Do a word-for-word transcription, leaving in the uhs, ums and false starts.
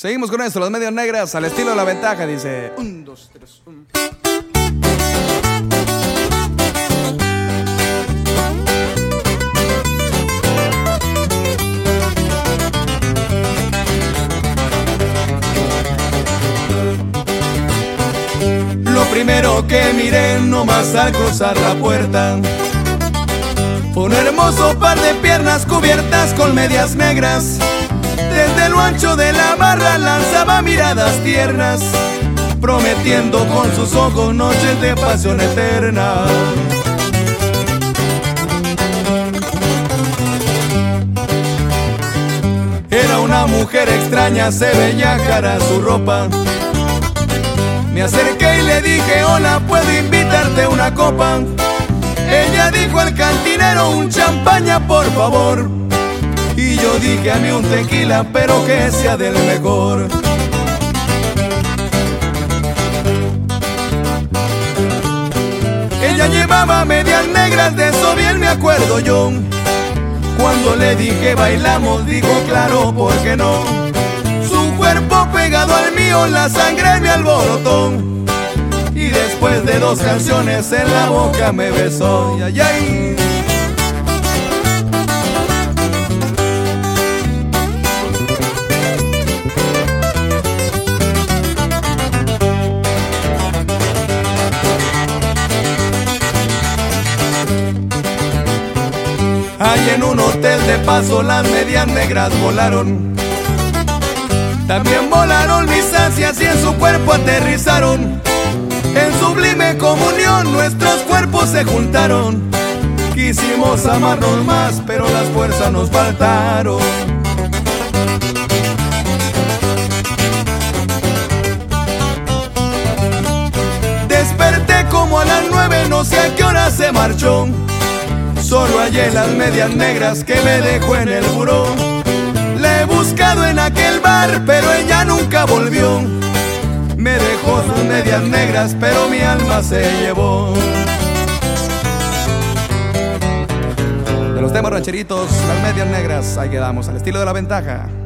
Seguimos con esto, las medias negras, al estilo de La Ventaja, dice. Un, dos, tres, un. Lo primero que miré nomás al cruzar la puerta fue un hermoso par de piernas cubiertas con medias negras. Desde lo ancho de la barra lanzaba miradas tiernas, prometiendo con sus ojos noches de pasión eterna. Era una mujer extraña, se veía cara su ropa. Me acerqué y le dije: hola, ¿puedo invitarte una copa? Ella dijo al cantinero: un champaña, por favor. Y yo dije: a mí un tequila, pero que sea del mejor. Ella llevaba medias negras, de eso bien me acuerdo yo. Cuando le dije bailamos, dijo claro, ¿por qué no? Su cuerpo pegado al mío, la sangre me alborotó. Y después de dos canciones en la boca me besó. Ay, ay, ay. Ahí en un hotel de paso las medias negras volaron. También volaron mis ansias y en su cuerpo aterrizaron. En sublime comunión nuestros cuerpos se juntaron. Quisimos amarnos más, pero las fuerzas nos faltaron. Desperté como a las nueve, no sé a qué hora se marchó. Solo hallé las medias negras que me dejó en el buró. La he buscado en aquel bar, pero ella nunca volvió. Me dejó sus medias negras, pero mi alma se llevó. De los temas rancheritos, las medias negras, ahí quedamos, al estilo de La Ventaja.